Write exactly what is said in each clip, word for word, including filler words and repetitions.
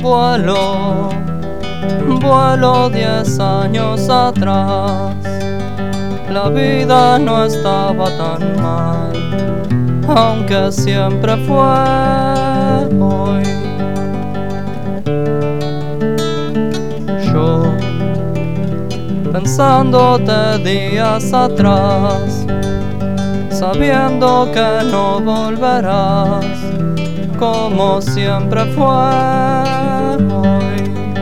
Vuelo, vuelo diez años atrás. La vida no estaba tan mal, aunque siempre fue hoy. Yo, pensándote días atrás, sabiendo que no volverás, como siempre fue hoy.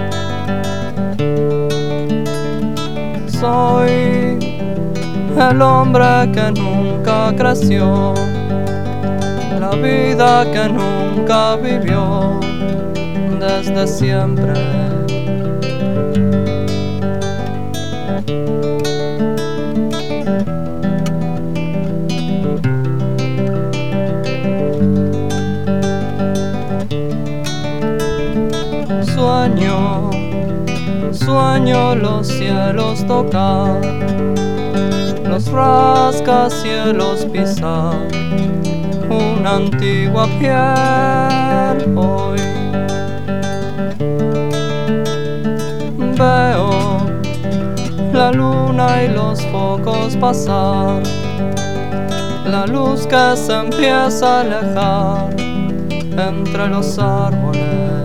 Soy el hombre que nunca creció, la vida que nunca vivió desde siempre. Sueño, sueño los cielos tocar, los rascacielos pisar, una antigua piel hoy. Veo la luna y los focos pasar, la luz que se empieza a alejar entre los árboles.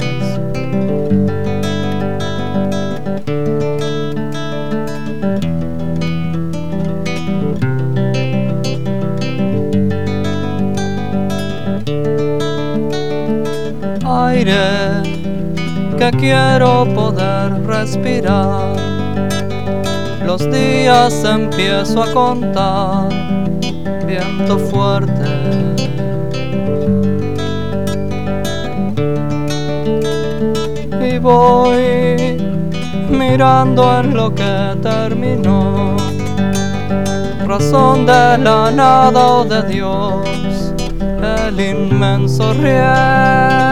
Aire que quiero poder respirar, los días empiezo a contar, viento fuerte. Y voy mirando en lo que terminó, razón de la nada o de Dios, el inmenso riesgo.